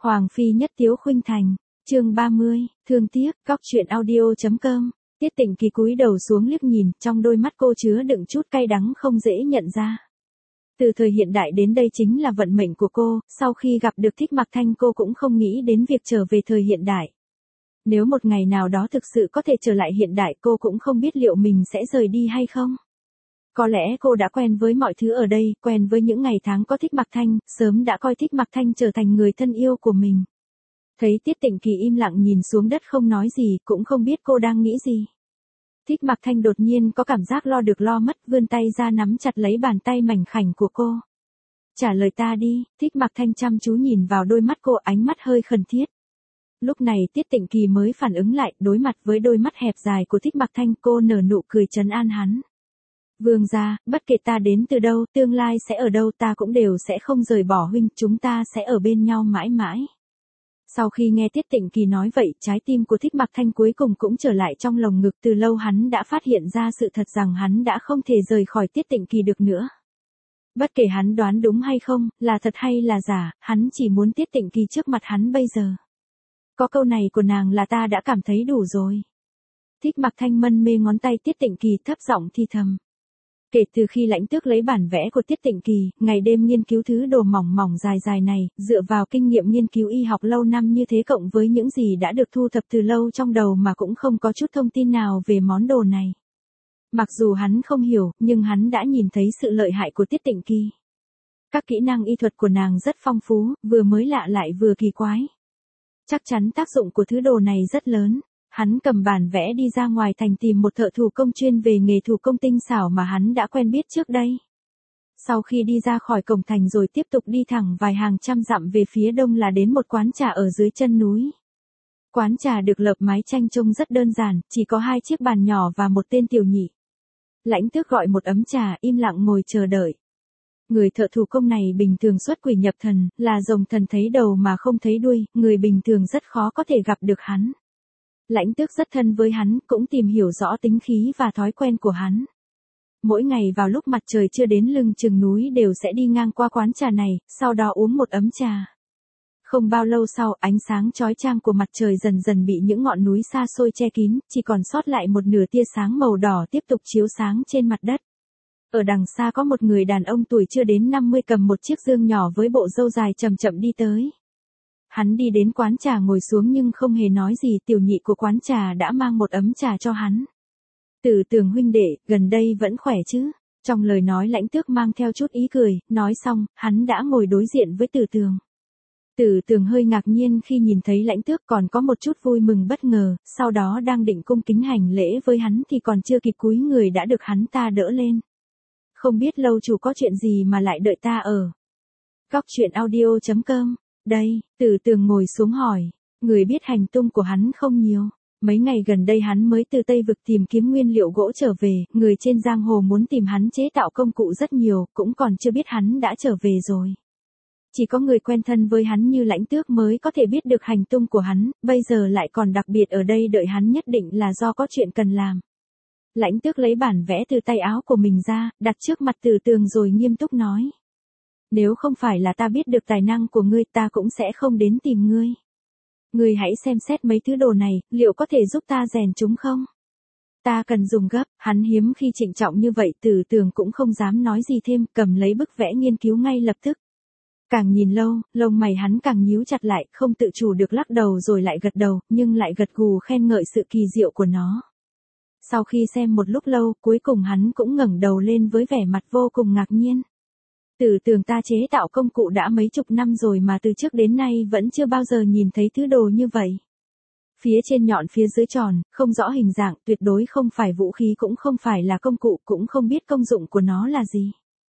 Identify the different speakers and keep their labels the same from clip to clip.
Speaker 1: Hoàng phi nhất tiếu khuynh thành, chương 30, thương tiếc, cóc truyện audio.com. Tiết Tịnh Kỳ cúi đầu xuống liếc nhìn, trong đôi mắt cô chứa đựng chút cay đắng không dễ nhận ra. Từ thời hiện đại đến đây chính là vận mệnh của cô, sau khi gặp được Thích Mặc Thanh cô cũng không nghĩ đến việc trở về thời hiện đại. Nếu một ngày nào đó thực sự có thể trở lại hiện đại cô cũng không biết liệu mình sẽ rời đi hay không. Có lẽ cô đã quen với mọi thứ ở đây, quen với những ngày tháng có Thích Mặc Thanh, sớm đã coi Thích Mặc Thanh trở thành người thân yêu của mình. Thấy Tiết Tịnh Kỳ im lặng nhìn xuống đất không nói gì, cũng không biết cô đang nghĩ gì. Thích Mặc Thanh đột nhiên có cảm giác lo được lo mất, vươn tay ra nắm chặt lấy bàn tay mảnh khảnh của cô. Trả lời ta đi, Thích Mặc Thanh chăm chú nhìn vào đôi mắt cô, ánh mắt hơi khẩn thiết. Lúc này Tiết Tịnh Kỳ mới phản ứng lại, đối mặt với đôi mắt hẹp dài của Thích Mặc Thanh cô nở nụ cười trấn an hắn. Vương gia, bất kể ta đến từ đâu, tương lai sẽ ở đâu ta cũng đều sẽ không rời bỏ huynh, chúng ta sẽ ở bên nhau mãi mãi. Sau khi nghe Tiết Tịnh Kỳ nói vậy, trái tim của Thích Mặc Thanh cuối cùng cũng trở lại trong lồng ngực, từ lâu hắn đã phát hiện ra sự thật rằng hắn đã không thể rời khỏi Tiết Tịnh Kỳ được nữa. Bất kể hắn đoán đúng hay không, là thật hay là giả, hắn chỉ muốn Tiết Tịnh Kỳ trước mặt hắn bây giờ. Có câu này của nàng là ta đã cảm thấy đủ rồi. Thích Mặc Thanh mân mê ngón tay Tiết Tịnh Kỳ thấp giọng thì thầm. Kể từ khi Lãnh Tước lấy bản vẽ của Tiết Tịnh Kỳ, ngày đêm nghiên cứu thứ đồ mỏng mỏng dài dài này, dựa vào kinh nghiệm nghiên cứu y học lâu năm như thế cộng với những gì đã được thu thập từ lâu trong đầu mà cũng không có chút thông tin nào về món đồ này. Mặc dù hắn không hiểu, nhưng hắn đã nhìn thấy sự lợi hại của Tiết Tịnh Kỳ. Các kỹ năng y thuật của nàng rất phong phú, vừa mới lạ lại vừa kỳ quái. Chắc chắn tác dụng của thứ đồ này rất lớn. Hắn cầm bản vẽ đi ra ngoài thành tìm một thợ thủ công chuyên về nghề thủ công tinh xảo mà hắn đã quen biết trước đây. Sau khi đi ra khỏi cổng thành rồi tiếp tục đi thẳng vài hàng trăm dặm về phía đông là đến một quán trà ở dưới chân núi. Quán trà được lợp mái tranh trông rất đơn giản, chỉ có 2 chiếc bàn nhỏ và một tên tiểu nhị. Lãnh Tước gọi một ấm trà, im lặng ngồi chờ đợi. Người thợ thủ công này bình thường xuất quỷ nhập thần, là rồng thần thấy đầu mà không thấy đuôi, người bình thường rất khó có thể gặp được hắn. Lãnh Tước rất thân với hắn, cũng tìm hiểu rõ tính khí và thói quen của hắn. Mỗi ngày vào lúc mặt trời chưa đến lưng chừng núi đều sẽ đi ngang qua quán trà này, sau đó uống một ấm trà. Không bao lâu sau, ánh sáng chói chang của mặt trời dần dần bị những ngọn núi xa xôi che kín, chỉ còn sót lại một nửa tia sáng màu đỏ tiếp tục chiếu sáng trên mặt đất. Ở đằng xa có một người đàn ông tuổi chưa đến 50 cầm một chiếc dương nhỏ với bộ râu dài chậm chậm đi tới. Hắn đi đến quán trà ngồi xuống nhưng không hề nói gì, tiểu nhị của quán trà đã mang một ấm trà cho hắn. Tử Tường huynh đệ, gần đây vẫn khỏe chứ? Trong lời nói Lãnh Tước mang theo chút ý cười, nói xong, hắn đã ngồi đối diện với Tử Tường. Tử Tường hơi ngạc nhiên khi nhìn thấy Lãnh Tước, còn có một chút vui mừng bất ngờ, sau đó đang định cung kính hành lễ với hắn thì còn chưa kịp cúi người đã được hắn ta đỡ lên. Không biết lâu chủ có chuyện gì mà lại đợi ta ở Cóc truyện audio.com. Đây, Tử Tường ngồi xuống hỏi, người biết hành tung của hắn không nhiều. Mấy ngày gần đây hắn mới từ Tây Vực tìm kiếm nguyên liệu gỗ trở về, người trên giang hồ muốn tìm hắn chế tạo công cụ rất nhiều, cũng còn chưa biết hắn đã trở về rồi. Chỉ có người quen thân với hắn như Lãnh Tước mới có thể biết được hành tung của hắn, bây giờ lại còn đặc biệt ở đây đợi hắn nhất định là do có chuyện cần làm. Lãnh Tước lấy bản vẽ từ tay áo của mình ra, đặt trước mặt Tử Tường rồi nghiêm túc nói. Nếu không phải là ta biết được tài năng của ngươi ta cũng sẽ không đến tìm ngươi. Ngươi hãy xem xét mấy thứ đồ này, liệu có thể giúp ta rèn chúng không? Ta cần dùng gấp, hắn hiếm khi trịnh trọng như vậy, Tử Tường cũng không dám nói gì thêm, cầm lấy bức vẽ nghiên cứu ngay lập tức. Càng nhìn lâu, lông mày hắn càng nhíu chặt lại, không tự chủ được lắc đầu rồi lại gật đầu, nhưng lại gật gù khen ngợi sự kỳ diệu của nó. Sau khi xem một lúc lâu, cuối cùng hắn cũng ngẩng đầu lên với vẻ mặt vô cùng ngạc nhiên. Tử Tường, ta chế tạo công cụ đã mấy chục năm rồi mà từ trước đến nay vẫn chưa bao giờ nhìn thấy thứ đồ như vậy. Phía trên nhọn phía dưới tròn, không rõ hình dạng, tuyệt đối không phải vũ khí cũng không phải là công cụ, cũng không biết công dụng của nó là gì.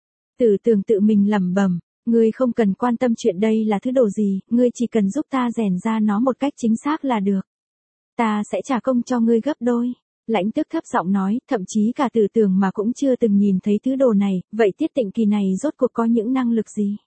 Speaker 1: Tử Tường tự mình lẩm bẩm, ngươi không cần quan tâm chuyện đây là thứ đồ gì, ngươi chỉ cần giúp ta rèn ra nó một cách chính xác là được. Ta sẽ trả công cho ngươi gấp đôi. Lãnh Tước thấp giọng nói, thậm chí cả Tử Tường mà cũng chưa từng nhìn thấy thứ đồ này, vậy Tiết Tịnh Kỳ này rốt cuộc có những năng lực gì?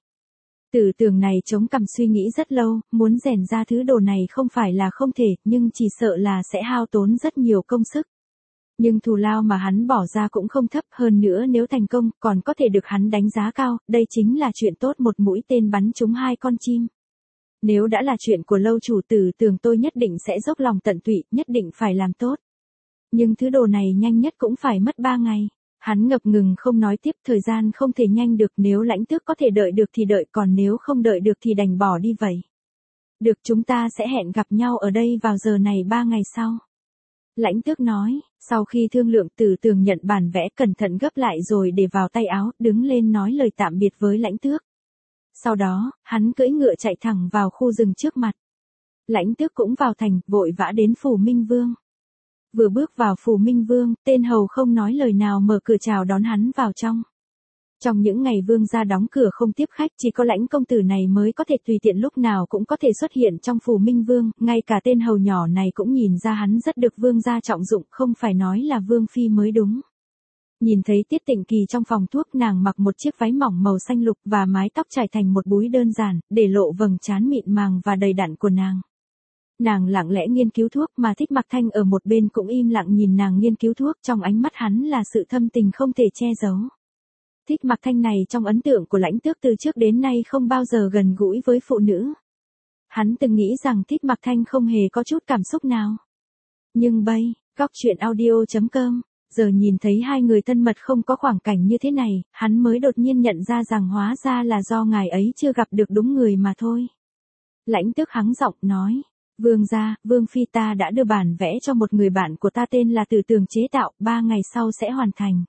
Speaker 1: Tử Tường này chống cằm suy nghĩ rất lâu, muốn rèn ra thứ đồ này không phải là không thể, nhưng chỉ sợ là sẽ hao tốn rất nhiều công sức. Nhưng thù lao mà hắn bỏ ra cũng không thấp, hơn nữa nếu thành công, còn có thể được hắn đánh giá cao, đây chính là chuyện tốt, một mũi tên bắn trúng 2 con chim. Nếu đã là chuyện của lâu chủ Tử Tường tôi nhất định sẽ dốc lòng tận tụy, nhất định phải làm tốt. Nhưng thứ đồ này nhanh nhất cũng phải mất 3 ngày. Hắn ngập ngừng không nói tiếp, thời gian không thể nhanh được, nếu Lãnh Tước có thể đợi được thì đợi, còn nếu không đợi được thì đành bỏ đi vậy. Được, chúng ta sẽ hẹn gặp nhau ở đây vào giờ này 3 ngày sau. Lãnh Tước nói, sau khi thương lượng Tử Tường nhận bản vẽ cẩn thận gấp lại rồi để vào tay áo, đứng lên nói lời tạm biệt với Lãnh Tước. Sau đó, hắn cưỡi ngựa chạy thẳng vào khu rừng trước mặt. Lãnh Tước cũng vào thành, vội vã đến phủ Minh Vương. Vừa bước vào phủ Minh Vương, tên hầu không nói lời nào mở cửa chào đón hắn vào trong. Trong những ngày vương gia đóng cửa không tiếp khách, chỉ có Lãnh công tử này mới có thể tùy tiện lúc nào cũng có thể xuất hiện trong phủ Minh Vương, ngay cả tên hầu nhỏ này cũng nhìn ra hắn rất được vương gia trọng dụng, không phải nói là vương phi mới đúng. Nhìn thấy Tiết Tịnh Kỳ trong phòng thuốc, nàng mặc một chiếc váy mỏng màu xanh lục và mái tóc trải thành một búi đơn giản, để lộ vầng trán mịn màng và đầy đặn của nàng. Nàng lặng lẽ nghiên cứu thuốc, mà Thích Mặc Thanh ở một bên cũng im lặng nhìn nàng nghiên cứu thuốc, trong ánh mắt hắn là sự thâm tình không thể che giấu. Thích Mặc Thanh này trong ấn tượng của Lãnh Tước từ trước đến nay không bao giờ gần gũi với phụ nữ. Hắn từng nghĩ rằng Thích Mặc Thanh không hề có chút cảm xúc nào. Nhưng bây, góc truyện audio.com, giờ nhìn thấy hai người thân mật không có khoảng cảnh như thế này, hắn mới đột nhiên nhận ra rằng hóa ra là do ngài ấy chưa gặp được đúng người mà thôi. Lãnh Tước hắng giọng nói. Vương gia, vương phi ta đã đưa bản vẽ cho một người bạn của ta tên là Tử Tường chế tạo, 3 ngày sau sẽ hoàn thành.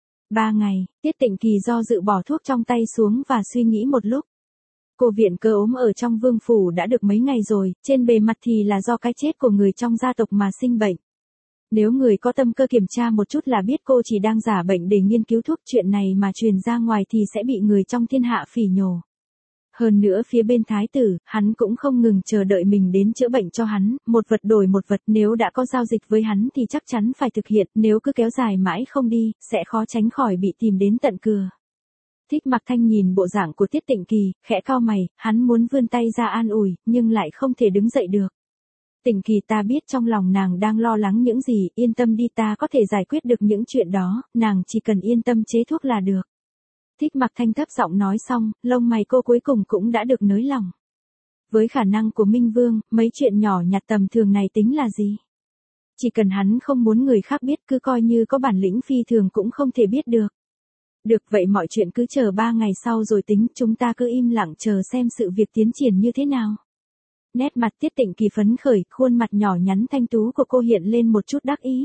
Speaker 1: 3 ngày, Tiết Tịnh Kỳ do dự bỏ thuốc trong tay xuống và suy nghĩ một lúc. Cô viện cơ ốm ở trong vương phủ đã được mấy ngày rồi, trên bề mặt thì là do cái chết của người trong gia tộc mà sinh bệnh. Nếu người có tâm cơ kiểm tra một chút là biết cô chỉ đang giả bệnh để nghiên cứu thuốc, chuyện này mà truyền ra ngoài thì sẽ bị người trong thiên hạ phỉ nhổ. Hơn nữa phía bên thái tử, hắn cũng không ngừng chờ đợi mình đến chữa bệnh cho hắn, một vật đổi một vật, nếu đã có giao dịch với hắn thì chắc chắn phải thực hiện, nếu cứ kéo dài mãi không đi, sẽ khó tránh khỏi bị tìm đến tận cửa. Thích Mặc Thanh nhìn bộ dạng của Tiết Tịnh Kỳ, khẽ cau mày, hắn muốn vươn tay ra an ủi, nhưng lại không thể đứng dậy được. Tịnh Kỳ, ta biết trong lòng nàng đang lo lắng những gì, yên tâm đi, ta có thể giải quyết được những chuyện đó, nàng chỉ cần yên tâm chế thuốc là được. Thích Mặc Thanh thấp giọng nói xong, lông mày cô cuối cùng cũng đã được nới lỏng. Với khả năng của Minh Vương, mấy chuyện nhỏ nhặt tầm thường này tính là gì? Chỉ cần hắn không muốn người khác biết, cứ coi như có bản lĩnh phi thường cũng không thể biết được. Được, vậy mọi chuyện cứ chờ 3 ngày sau rồi tính, chúng ta cứ im lặng chờ xem sự việc tiến triển như thế nào. Nét mặt Tiết Tịnh Kỳ phấn khởi, khuôn mặt nhỏ nhắn thanh tú của cô hiện lên một chút đắc ý.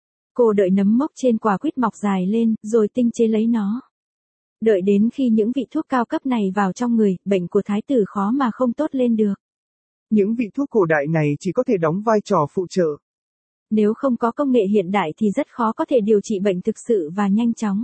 Speaker 1: Cô đợi nấm mốc trên quả quýt mọc dài lên, rồi tinh chế lấy nó. Đợi đến khi những vị thuốc cao cấp này vào trong người, bệnh của thái tử khó mà không tốt lên được.
Speaker 2: Những vị thuốc cổ đại này chỉ có thể đóng vai trò phụ trợ.
Speaker 1: Nếu không có công nghệ hiện đại thì rất khó có thể điều trị bệnh thực sự và nhanh chóng.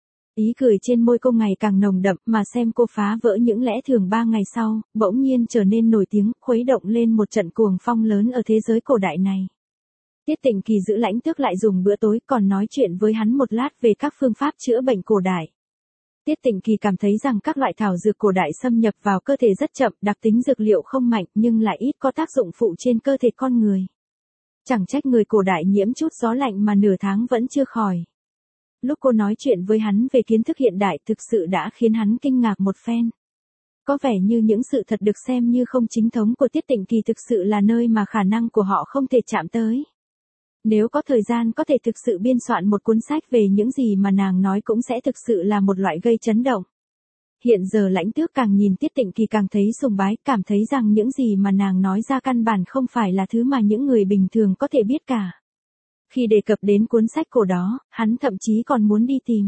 Speaker 1: Ý cười trên môi cô ngày càng nồng đậm, mà xem cô phá vỡ những lẽ thường 3 ngày sau, bỗng nhiên trở nên nổi tiếng, khuấy động lên một trận cuồng phong lớn ở thế giới cổ đại này. Tiết Tịnh Kỳ giữ Lãnh Tước lại dùng bữa tối, còn nói chuyện với hắn một lát về các phương pháp chữa bệnh cổ đại. Tiết Tịnh Kỳ cảm thấy rằng các loại thảo dược cổ đại xâm nhập vào cơ thể rất chậm, đặc tính dược liệu không mạnh nhưng lại ít có tác dụng phụ trên cơ thể con người. Chẳng trách người cổ đại nhiễm chút gió lạnh mà nửa tháng vẫn chưa khỏi. Lúc cô nói chuyện với hắn về kiến thức hiện đại thực sự đã khiến hắn kinh ngạc một phen. Có vẻ như những sự thật được xem như không chính thống của Tiết Tịnh Kỳ thực sự là nơi mà khả năng của họ không thể chạm tới. Nếu có thời gian có thể thực sự biên soạn một cuốn sách về những gì mà nàng nói cũng sẽ thực sự là một loại gây chấn động. Hiện giờ Lãnh Tước càng nhìn Tiết Tịnh Kỳ càng thấy sùng bái, cảm thấy rằng những gì mà nàng nói ra căn bản không phải là thứ mà những người bình thường có thể biết cả. Khi đề cập đến cuốn sách cổ đó, hắn thậm chí còn muốn đi tìm.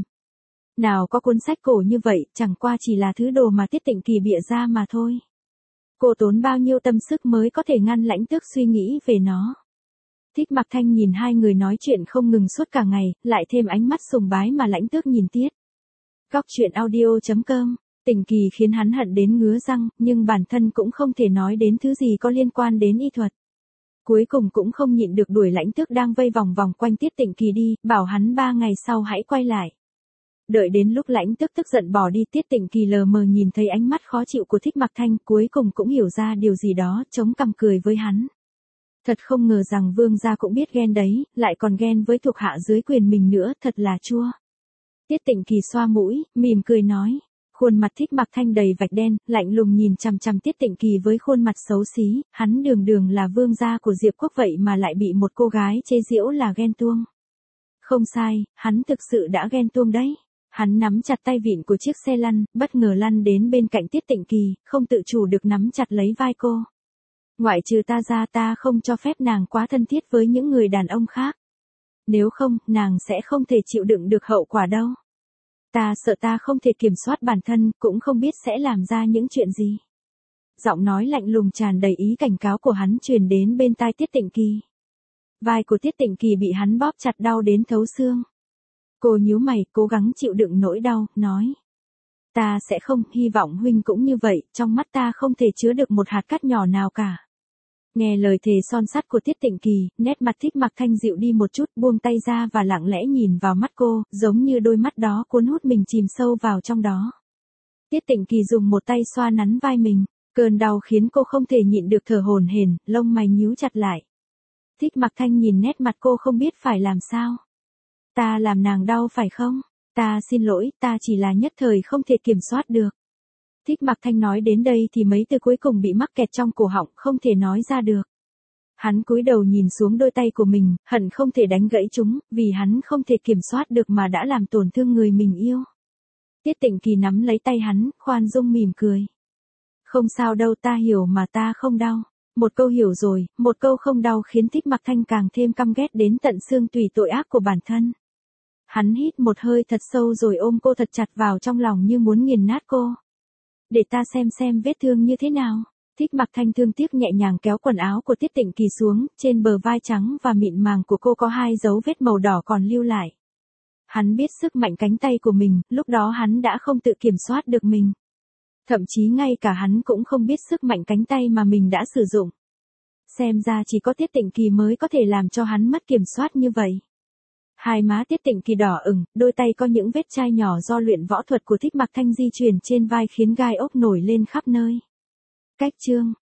Speaker 1: Nào có cuốn sách cổ như vậy, chẳng qua chỉ là thứ đồ mà Tiết Tịnh Kỳ bịa ra mà thôi. Cô tốn bao nhiêu tâm sức mới có thể ngăn Lãnh Tước suy nghĩ về nó. Thích Mặc Thanh nhìn hai người nói chuyện không ngừng suốt cả ngày, lại thêm ánh mắt sùng bái mà Lãnh Tước nhìn Tiết. Góc truyện audio.com, Tịnh Kỳ khiến hắn hận đến ngứa răng, nhưng bản thân cũng không thể nói đến thứ gì có liên quan đến y thuật. Cuối cùng cũng không nhịn được đuổi Lãnh Tước đang vây vòng vòng quanh Tiết Tịnh Kỳ đi, bảo hắn 3 ngày sau hãy quay lại. Đợi đến lúc Lãnh Tước tức giận bỏ đi, Tiết Tịnh Kỳ lờ mờ nhìn thấy ánh mắt khó chịu của Thích Mặc Thanh, cuối cùng cũng hiểu ra điều gì đó, chống cằm cười với hắn. Thật không ngờ rằng vương gia cũng biết ghen đấy, lại còn ghen với thuộc hạ dưới quyền mình nữa, thật là chua. Tiết Tịnh Kỳ xoa mũi, mỉm cười nói. Khuôn mặt Thích Mặc Thanh đầy vạch đen, lạnh lùng nhìn chằm chằm Tiết Tịnh Kỳ với khuôn mặt xấu xí, hắn đường đường là vương gia của Diệp Quốc vậy mà lại bị một cô gái chế giễu là ghen tuông. Không sai, hắn thực sự đã ghen tuông đấy. Hắn nắm chặt tay vịn của chiếc xe lăn, bất ngờ lăn đến bên cạnh Tiết Tịnh Kỳ, không tự chủ được nắm chặt lấy vai cô. Ngoại trừ ta ra ta không cho phép nàng quá thân thiết với những người đàn ông khác. Nếu không, nàng sẽ không thể chịu đựng được hậu quả đâu. Ta sợ ta không thể kiểm soát bản thân, cũng không biết sẽ làm ra những chuyện gì. Giọng nói lạnh lùng tràn đầy ý cảnh cáo của hắn truyền đến bên tai Tiết Tịnh Kỳ. Vai của Tiết Tịnh Kỳ bị hắn bóp chặt đau đến thấu xương. Cô nhíu mày, cố gắng chịu đựng nỗi đau, nói. Ta sẽ không, hy vọng huynh cũng như vậy, trong mắt ta không thể chứa được một hạt cát nhỏ nào cả. Nghe lời thề son sắt của Tiết Tịnh Kỳ, nét mặt Thích Mặc Thanh dịu đi một chút, buông tay ra và lặng lẽ nhìn vào mắt cô, giống như đôi mắt đó cuốn hút mình chìm sâu vào trong đó. Tiết Tịnh Kỳ dùng một tay xoa nắn vai mình, cơn đau khiến cô không thể nhịn được thở hổn hển, lông mày nhíu chặt lại. Thích Mặc Thanh nhìn nét mặt cô không biết phải làm sao. Ta làm nàng đau phải không? Ta xin lỗi, ta chỉ là nhất thời không thể kiểm soát được. Thích Mặc Thanh nói đến đây thì mấy từ cuối cùng bị mắc kẹt trong cổ họng, không thể nói ra được. Hắn cúi đầu nhìn xuống đôi tay của mình, hận không thể đánh gãy chúng, vì hắn không thể kiểm soát được mà đã làm tổn thương người mình yêu. Tiết Tịnh Kỳ nắm lấy tay hắn, khoan dung mỉm cười. Không sao đâu, ta hiểu mà, ta không đau. Một câu hiểu rồi, một câu không đau khiến Thích Mặc Thanh càng thêm căm ghét đến tận xương tủy tội ác của bản thân. Hắn hít một hơi thật sâu rồi ôm cô thật chặt vào trong lòng như muốn nghiền nát cô. Để ta xem vết thương như thế nào. Thích Mặc Thanh thương tiếc nhẹ nhàng kéo quần áo của Tiết Tịnh Kỳ xuống, trên bờ vai trắng và mịn màng của cô có 2 dấu vết màu đỏ còn lưu lại. Hắn biết sức mạnh cánh tay của mình, lúc đó hắn đã không tự kiểm soát được mình. Thậm chí ngay cả hắn cũng không biết sức mạnh cánh tay mà mình đã sử dụng. Xem ra chỉ có Tiết Tịnh Kỳ mới có thể làm cho hắn mất kiểm soát như vậy. Hai má Tiết Tịnh Kỳ đỏ ửng, đôi tay có những vết chai nhỏ do luyện võ thuật của Thích Mặc Thanh di chuyển trên vai khiến gai ốc nổi lên khắp nơi. Cách chương